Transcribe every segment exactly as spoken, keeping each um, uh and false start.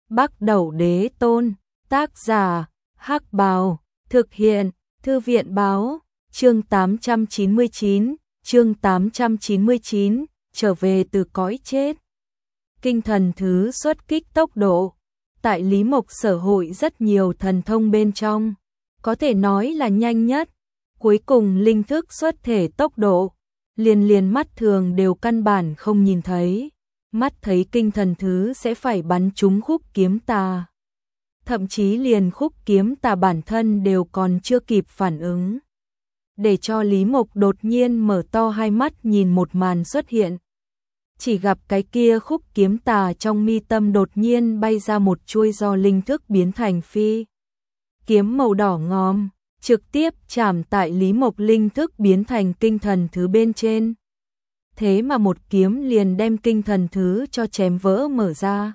Bắc Đẩu Đế Tôn, tác giả, Hắc Bào, thực hiện, Thư viện Báo, chương tám trăm chín mươi chín, chương tám trăm chín mươi chín, trở về từ cõi chết. Kinh thần thứ xuất kích tốc độ, tại Lý Mộc sở hội rất nhiều thần thông bên trong, có thể nói là nhanh nhất, cuối cùng linh thức xuất thể tốc độ, liền liền mắt thường đều căn bản không nhìn thấy. Mắt thấy kinh thần thứ sẽ phải bắn trúng khúc kiếm tà. Thậm chí liền khúc kiếm tà bản thân đều còn chưa kịp phản ứng. Để cho Lý Mộc đột nhiên mở to hai mắt nhìn một màn xuất hiện. Chỉ gặp cái kia khúc kiếm tà trong mi tâm đột nhiên bay ra một chuôi do linh thức biến thành phi. Kiếm màu đỏ ngòm, trực tiếp chạm tại Lý Mộc linh thức biến thành kinh thần thứ bên trên. Thế mà một kiếm liền đem kinh thần thứ cho chém vỡ mở ra.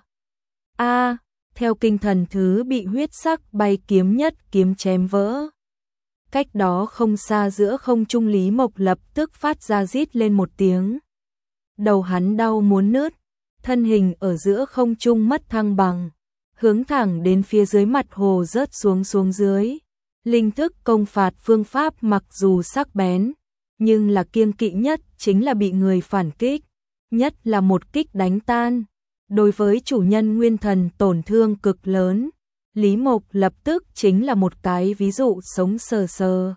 A, à, theo kinh thần thứ bị huyết sắc bay kiếm nhất kiếm chém vỡ. Cách đó không xa giữa không trung Lý Mộc lập tức phát ra rít lên một tiếng. Đầu hắn đau muốn nứt, thân hình ở giữa không trung mất thăng bằng, hướng thẳng đến phía dưới mặt hồ rớt xuống xuống dưới. Linh thức công phạt phương pháp mặc dù sắc bén, nhưng là kiêng kỵ nhất chính là bị người phản kích, nhất là một kích đánh tan. Đối với chủ nhân nguyên thần tổn thương cực lớn, Lý Mộc lập tức chính là một cái ví dụ sống sờ sờ.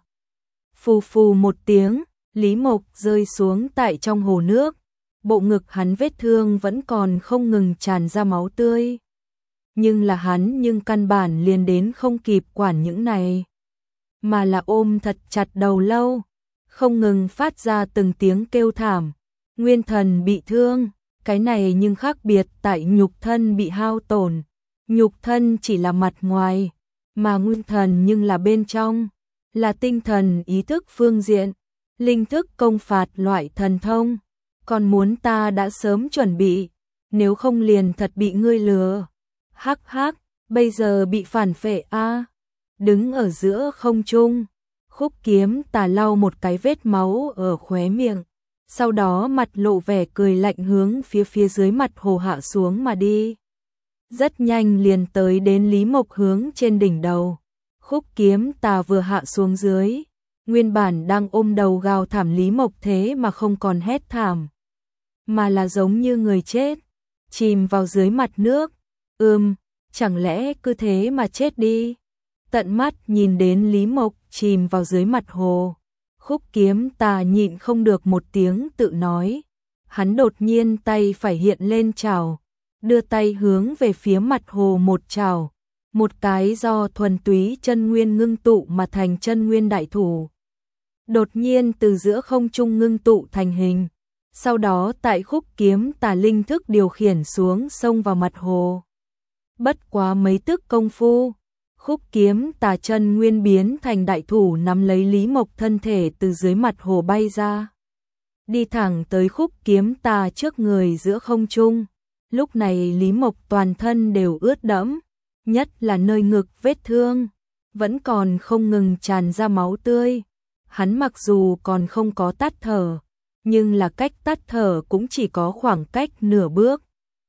Phù phù một tiếng, Lý Mộc rơi xuống tại trong hồ nước, bộ ngực hắn vết thương vẫn còn không ngừng tràn ra máu tươi. Nhưng là hắn nhưng căn bản liền đến không kịp quản những này, mà là ôm thật chặt đầu lâu, không ngừng phát ra từng tiếng kêu thảm. Nguyên thần bị thương, cái này nhưng khác biệt tại nhục thân bị hao tổn. Nhục thân chỉ là mặt ngoài, mà nguyên thần nhưng là bên trong, là tinh thần ý thức phương diện, linh thức công phạt loại thần thông. Còn muốn ta đã sớm chuẩn bị, nếu không liền thật bị ngươi lừa. Hắc hắc, bây giờ bị phản phệ a. Đứng ở giữa không trung, khúc kiếm tà lau một cái vết máu ở khóe miệng, sau đó mặt lộ vẻ cười lạnh hướng phía phía dưới mặt hồ hạ xuống mà đi. Rất nhanh liền tới đến Lý Mộc hướng trên đỉnh đầu. Khúc kiếm tà vừa hạ xuống dưới, nguyên bản đang ôm đầu gào thảm Lý Mộc thế mà không còn hét thảm, mà là giống như người chết, chìm vào dưới mặt nước. Ừm, chẳng lẽ cứ thế mà chết đi? Tận mắt nhìn đến Lý Mộc chìm vào dưới mặt hồ, khúc kiếm tà nhịn không được một tiếng tự nói. Hắn đột nhiên tay phải hiện lên chảo, đưa tay hướng về phía mặt hồ một chảo, một cái do thuần túy chân nguyên ngưng tụ mà thành chân nguyên đại thủ. Đột nhiên từ giữa không trung ngưng tụ thành hình, sau đó tại khúc kiếm tà linh thức điều khiển xuống xông vào mặt hồ. Bất quá mấy tức công phu, khúc kiếm tà chân nguyên biến thành đại thủ nắm lấy Lý Mộc thân thể từ dưới mặt hồ bay ra, đi thẳng tới khúc kiếm tà trước người giữa không trung. Lúc này Lý Mộc toàn thân đều ướt đẫm, nhất là nơi ngực vết thương, vẫn còn không ngừng tràn ra máu tươi. Hắn mặc dù còn không có tắt thở, nhưng là cách tắt thở cũng chỉ có khoảng cách nửa bước.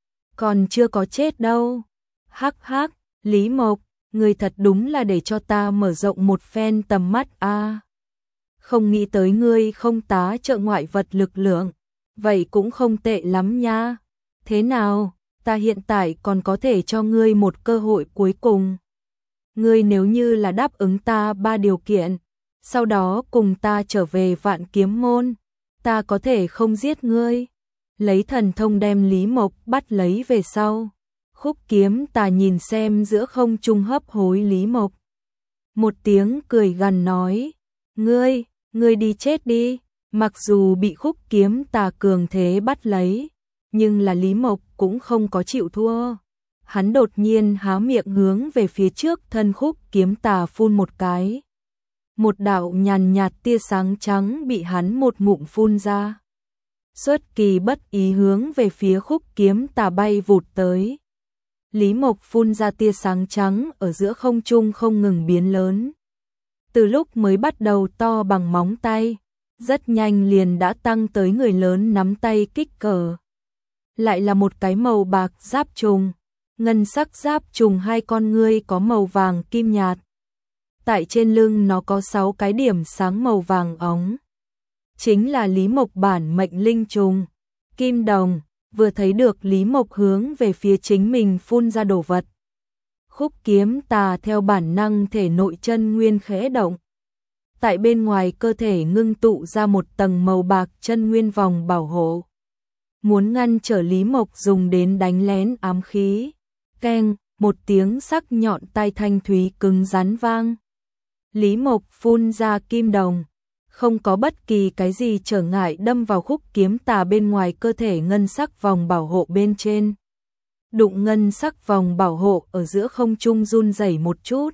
Còn chưa có chết đâu. Hắc hắc, Lý Mộc, người thật đúng là để cho ta mở rộng một phen tầm mắt a. À, không nghĩ tới ngươi không tá trợ ngoại vật lực lượng, vậy cũng không tệ lắm nha. Thế nào, ta hiện tại còn có thể cho ngươi một cơ hội cuối cùng. Ngươi nếu như là đáp ứng ta ba điều kiện, sau đó cùng ta trở về Vạn Kiếm môn, ta có thể không giết ngươi. Lấy thần thông đem Lý Mộc bắt lấy về sau, khúc kiếm tà nhìn xem giữa không trung hấp hối Lý Mộc, một tiếng cười gằn nói, ngươi, ngươi đi chết đi. Mặc dù bị khúc kiếm tà cường thế bắt lấy, nhưng là Lý Mộc cũng không có chịu thua. Hắn đột nhiên há miệng hướng về phía trước thân khúc kiếm tà phun một cái. Một đạo nhàn nhạt tia sáng trắng bị hắn một ngụm phun ra, xuất kỳ bất ý hướng về phía khúc kiếm tà bay vụt tới. Lý Mộc phun ra tia sáng trắng ở giữa không trung không ngừng biến lớn. Từ lúc mới bắt đầu to bằng móng tay, rất nhanh liền đã tăng tới người lớn nắm tay kích cỡ. Lại là một cái màu bạc giáp trùng, ngân sắc giáp trùng hai con ngươi có màu vàng kim nhạt. Tại trên lưng nó có sáu cái điểm sáng màu vàng óng. Chính là Lý Mộc bản mệnh linh trùng. Kim đồng, vừa thấy được Lý Mộc hướng về phía chính mình phun ra đồ vật. Khúc kiếm tà theo bản năng thể nội chân nguyên khẽ động. Tại bên ngoài cơ thể ngưng tụ ra một tầng màu bạc chân nguyên vòng bảo hộ. Muốn ngăn trở Lý Mộc dùng đến đánh lén ám khí. Keng, một tiếng sắc nhọn tai thanh thúy cứng rắn vang. Lý Mộc phun ra kim đồng, không có bất kỳ cái gì trở ngại đâm vào khúc kiếm tà bên ngoài cơ thể ngân sắc vòng bảo hộ bên trên. Đụng ngân sắc vòng bảo hộ ở giữa không trung run rẩy một chút.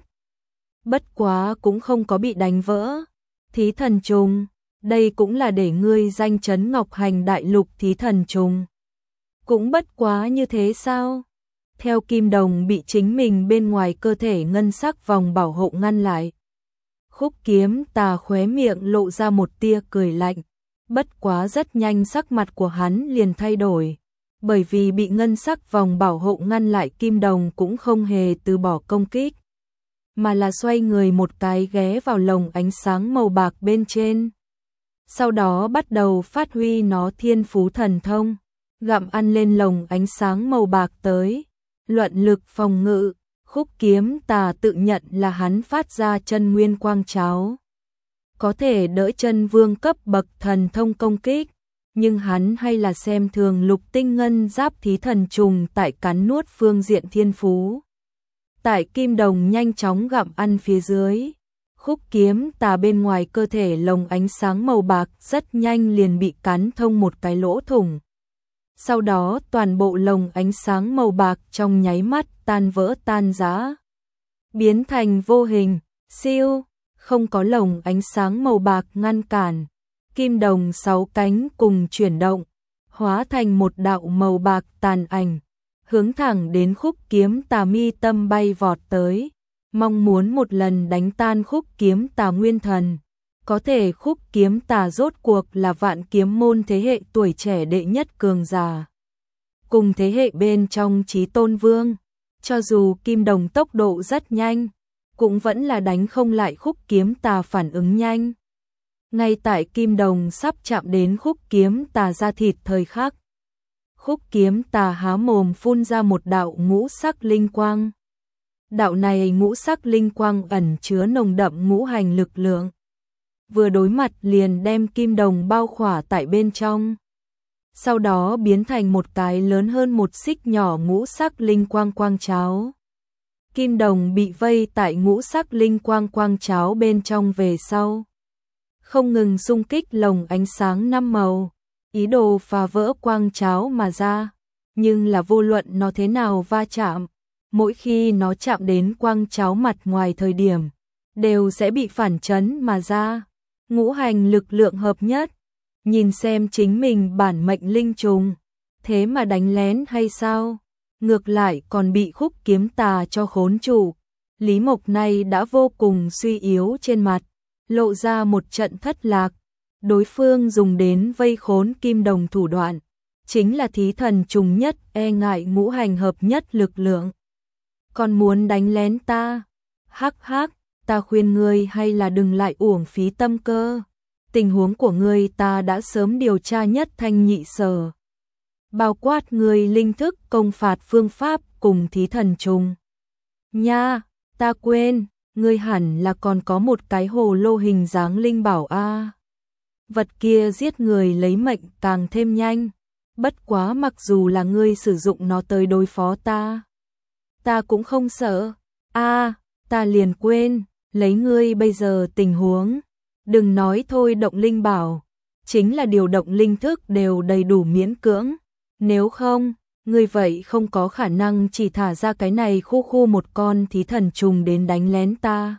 Bất quá cũng không có bị đánh vỡ. Thí thần trùng, đây cũng là để ngươi danh chấn Ngọc Hành đại lục thí thần trùng. Cũng bất quá như thế sao? Theo kim đồng bị chính mình bên ngoài cơ thể ngân sắc vòng bảo hộ ngăn lại. Khúc kiếm tà khóe miệng lộ ra một tia cười lạnh. Bất quá rất nhanh sắc mặt của hắn liền thay đổi. Bởi vì bị ngân sắc vòng bảo hộ ngăn lại kim đồng cũng không hề từ bỏ công kích. Mà là xoay người một cái ghé vào lồng ánh sáng màu bạc bên trên. Sau đó bắt đầu phát huy nó thiên phú thần thông. Gặm ăn lên lồng ánh sáng màu bạc tới. Luận lực phòng ngự. Khúc kiếm tà tự nhận là hắn phát ra chân nguyên quang cháo. Có thể đỡ chân vương cấp bậc thần thông công kích. Nhưng hắn hay là xem thường lục tinh ngân giáp thí thần trùng tại cắn nuốt phương diện thiên phú. Tại kim đồng nhanh chóng gặm ăn phía dưới. Khúc kiếm tà bên ngoài cơ thể lồng ánh sáng màu bạc rất nhanh liền bị cắn thông một cái lỗ thủng. Sau đó toàn bộ lồng ánh sáng màu bạc trong nháy mắt tan vỡ tan rã, biến thành vô hình, siêu, không có lồng ánh sáng màu bạc ngăn cản. Kim đồng sáu cánh cùng chuyển động, hóa thành một đạo màu bạc tàn ảnh, hướng thẳng đến khúc kiếm tà mi tâm bay vọt tới, mong muốn một lần đánh tan khúc kiếm tà nguyên thần. Có thể khúc kiếm tà rốt cuộc là vạn kiếm môn thế hệ tuổi trẻ đệ nhất cường giả. Cùng thế hệ bên trong Chí Tôn Vương, cho dù kim đồng tốc độ rất nhanh, cũng vẫn là đánh không lại khúc kiếm tà phản ứng nhanh. Ngay tại kim đồng sắp chạm đến khúc kiếm tà da thịt thời khắc. Khúc kiếm tà há mồm phun ra một đạo ngũ sắc linh quang. Đạo này ngũ sắc linh quang ẩn chứa nồng đậm ngũ hành lực lượng. Vừa đối mặt liền đem kim đồng bao khỏa tại bên trong. Sau đó biến thành một cái lớn hơn một xích nhỏ ngũ sắc linh quang quang cháo. Kim đồng bị vây tại ngũ sắc linh quang quang cháo bên trong về sau. Không ngừng xung kích lồng ánh sáng năm màu, ý đồ phá vỡ quang cháo mà ra. Nhưng là vô luận nó thế nào va chạm, mỗi khi nó chạm đến quang cháo mặt ngoài thời điểm, đều sẽ bị phản chấn mà ra. Ngũ hành lực lượng hợp nhất, nhìn xem chính mình bản mệnh linh trùng, thế mà đánh lén hay sao? Ngược lại còn bị khúc kiếm tà cho khốn trụ. Lý Mộc này đã vô cùng suy yếu trên mặt, lộ ra một trận thất lạc. Đối phương dùng đến vây khốn kim đồng thủ đoạn, chính là thí thần trùng nhất e ngại ngũ hành hợp nhất lực lượng. Còn muốn đánh lén ta? Hắc hắc, ta khuyên ngươi hay là đừng lại uổng phí tâm cơ. Tình huống của ngươi ta đã sớm điều tra nhất thanh nhị sở. Bao quát ngươi linh thức công phạt phương pháp cùng thí thần trùng. Nha, ta quên, ngươi hẳn là còn có một cái hồ lô hình dáng linh bảo a. Vật kia giết người lấy mệnh càng thêm nhanh. Bất quá mặc dù là ngươi sử dụng nó tới đối phó ta, ta cũng không sợ. A, ta liền quên, lấy ngươi bây giờ tình huống, đừng nói thôi động linh bảo, chính là điều động linh thức đều đầy đủ miễn cưỡng. Nếu không, ngươi vậy không có khả năng chỉ thả ra cái này khu khu một con thí thần trùng đến đánh lén ta.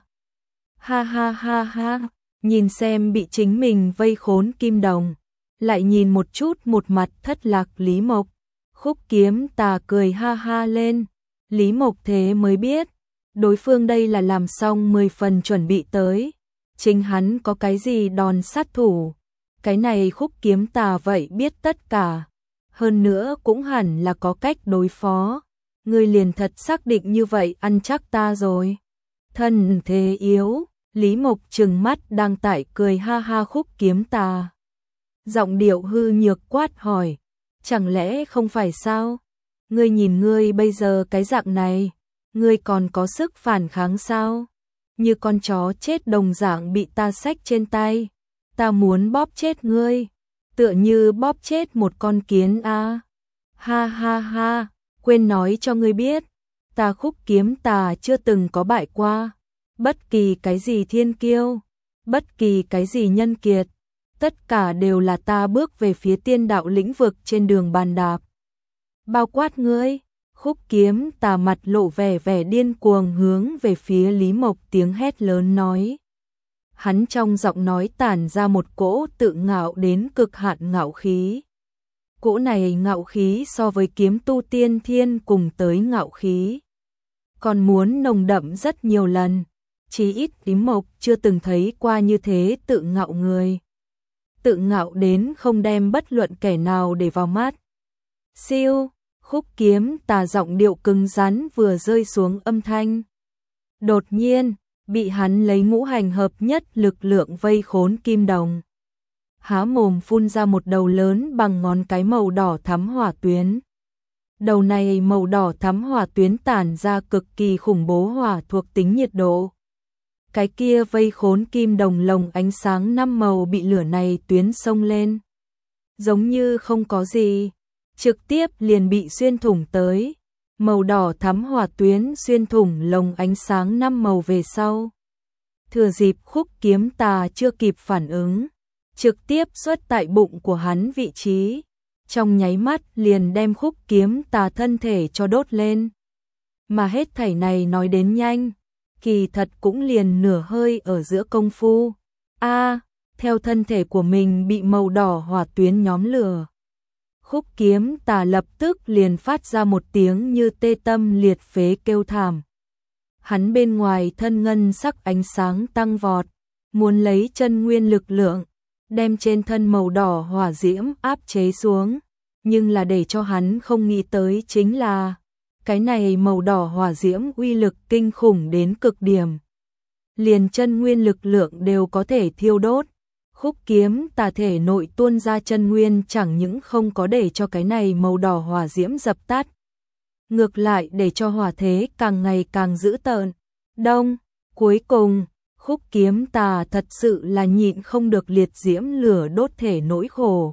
Ha ha ha ha, nhìn xem bị chính mình vây khốn kim đồng, lại nhìn một chút một mặt thất lạc Lý Mộc. Khúc kiếm tà cười ha ha lên. Lý Mộc thế mới biết, đối phương đây là làm xong mười phần chuẩn bị tới. Chính hắn có cái gì đòn sát thủ, cái này khúc kiếm tà vậy biết tất cả. Hơn nữa cũng hẳn là có cách đối phó. ngươi liền thật xác định như vậy ăn chắc ta rồi. Thân thế yếu, Lý Mộc trừng mắt đang tải cười ha ha Khúc Kiếm Tà. Giọng điệu hư nhược quát hỏi, chẳng lẽ không phải sao? Ngươi nhìn ngươi bây giờ cái dạng này, ngươi còn có sức phản kháng sao? Như con chó chết đồng dạng bị ta xách trên tay, ta muốn bóp chết ngươi, tựa như bóp chết một con kiến a. À. Ha ha ha, quên nói cho ngươi biết, ta Khúc Kiếm Tà chưa từng có bại qua, bất kỳ cái gì thiên kiêu, bất kỳ cái gì nhân kiệt, tất cả đều là ta bước về phía tiên đạo lĩnh vực trên đường bàn đạp. Bao quát ngươi. Khúc Kiếm Tà mặt lộ vẻ vẻ điên cuồng hướng về phía Lý Mộc tiếng hét lớn nói. Hắn trong giọng nói tản ra một cỗ tự ngạo đến cực hạn ngạo khí. Cỗ này ngạo khí so với kiếm tu tiên thiên cùng tới ngạo khí, còn muốn nồng đậm rất nhiều lần, chí ít Lý Mộc chưa từng thấy qua như thế tự ngạo người. Tự ngạo đến không đem bất luận kẻ nào để vào mắt. Siêu, Khúc Kiếm Tà giọng điệu cứng rắn vừa rơi xuống âm thanh. Đột nhiên, bị hắn lấy ngũ hành hợp nhất lực lượng vây khốn Kim Đồng. Há mồm phun ra một đầu lớn bằng ngón cái màu đỏ thắm hỏa tuyến. Đầu này màu đỏ thắm hỏa tuyến tản ra cực kỳ khủng bố hỏa thuộc tính nhiệt độ. Cái kia vây khốn Kim Đồng lồng ánh sáng năm màu bị lửa này tuyến xông lên. Giống như không có gì, trực tiếp liền bị xuyên thủng tới. Màu đỏ thắm hỏa tuyến xuyên thủng lồng ánh sáng năm màu về sau. Thừa dịp Khúc Kiếm Tà chưa kịp phản ứng, trực tiếp xuất tại bụng của hắn vị trí, trong nháy mắt liền đem Khúc Kiếm Tà thân thể cho đốt lên. Mà hết thảy này nói đến nhanh, kỳ thật cũng liền nửa hơi ở giữa công phu. A, à, theo thân thể của mình bị màu đỏ hỏa tuyến nhóm lửa. Khúc Kiếm Tà lập tức liền phát ra một tiếng như tê tâm liệt phế kêu thảm. Hắn bên ngoài thân ngân sắc ánh sáng tăng vọt, muốn lấy chân nguyên lực lượng, đem trên thân màu đỏ hỏa diễm áp chế xuống, nhưng là để cho hắn không nghĩ tới chính là cái này màu đỏ hỏa diễm uy lực kinh khủng đến cực điểm. Liền chân nguyên lực lượng đều có thể thiêu đốt. Khúc Kiếm Tà thể nội tuôn ra chân nguyên chẳng những không có để cho cái này màu đỏ hỏa diễm dập tắt, ngược lại để cho hỏa thế càng ngày càng dữ tợn. Đông, cuối cùng, Khúc Kiếm Tà thật sự là nhịn không được liệt diễm lửa đốt thể nỗi khổ.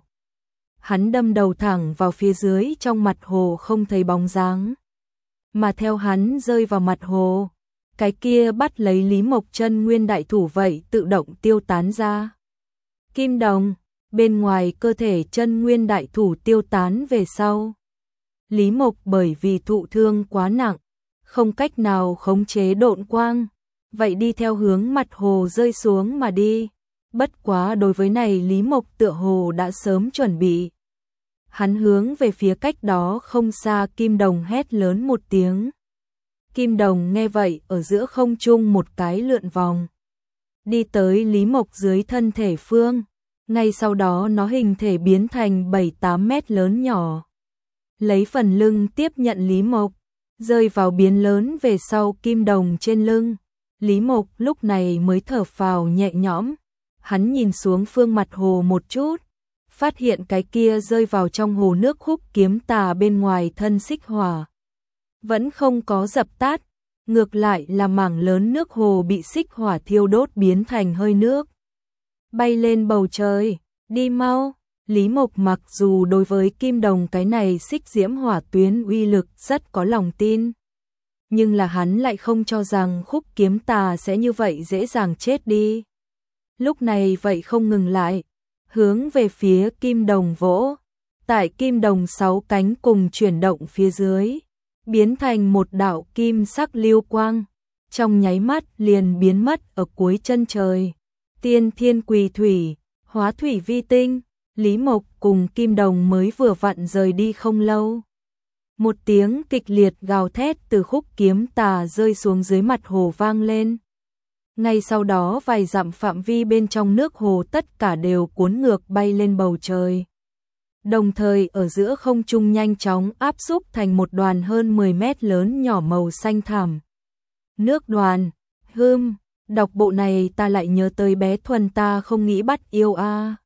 Hắn đâm đầu thẳng vào phía dưới trong mặt hồ không thấy bóng dáng. Mà theo hắn rơi vào mặt hồ, cái kia bắt lấy Lý Mộc chân nguyên đại thủ vậy tự động tiêu tán ra. Kim Đồng, bên ngoài cơ thể chân nguyên đại thủ tiêu tán về sau. Lý Mộc bởi vì thụ thương quá nặng, không cách nào khống chế độn quang, vậy đi theo hướng mặt hồ rơi xuống mà đi. Bất quá đối với này Lý Mộc tựa hồ đã sớm chuẩn bị. Hắn hướng về phía cách đó không xa Kim Đồng hét lớn một tiếng. Kim Đồng nghe vậy ở giữa không trung một cái lượn vòng, đi tới Lý Mộc dưới thân thể phương, ngay sau đó nó hình thể biến thành bảy tám mét lớn nhỏ. Lấy phần lưng tiếp nhận Lý Mộc, rơi vào biến lớn về sau Kim Đồng trên lưng. Lý Mộc lúc này mới thở phào nhẹ nhõm, hắn nhìn xuống phương mặt hồ một chút, phát hiện cái kia rơi vào trong hồ nước Khúc Kiếm Tà bên ngoài thân xích hỏa vẫn không có dập tắt, ngược lại là mảng lớn nước hồ bị xích hỏa thiêu đốt biến thành hơi nước, bay lên bầu trời. Đi mau. Lý Mộc mặc dù đối với Kim Đồng cái này xích diễm hỏa tuyến uy lực rất có lòng tin, nhưng là hắn lại không cho rằng Khúc Kiếm Tà sẽ như vậy dễ dàng chết đi. Lúc này vậy không ngừng lại, hướng về phía Kim Đồng vỗ. Tại Kim Đồng sáu cánh cùng chuyển động phía dưới, biến thành một đạo kim sắc lưu quang, trong nháy mắt liền biến mất ở cuối chân trời. Tiên thiên quỳ thủy, hóa thủy vi tinh. Lý Mộc cùng Kim Đồng mới vừa vặn rời đi không lâu. Một tiếng kịch liệt gào thét từ Khúc Kiếm Tà rơi xuống dưới mặt hồ vang lên. Ngay sau đó vài dặm phạm vi bên trong nước hồ tất cả đều cuốn ngược bay lên bầu trời. đồng thời ở giữa không trung nhanh chóng áp xúc thành một đoàn hơn mười mét lớn nhỏ màu xanh thẳm. Nước đoàn, hưm, đọc bộ này ta lại nhớ tới bé Thuần ta không nghĩ bắt yêu a.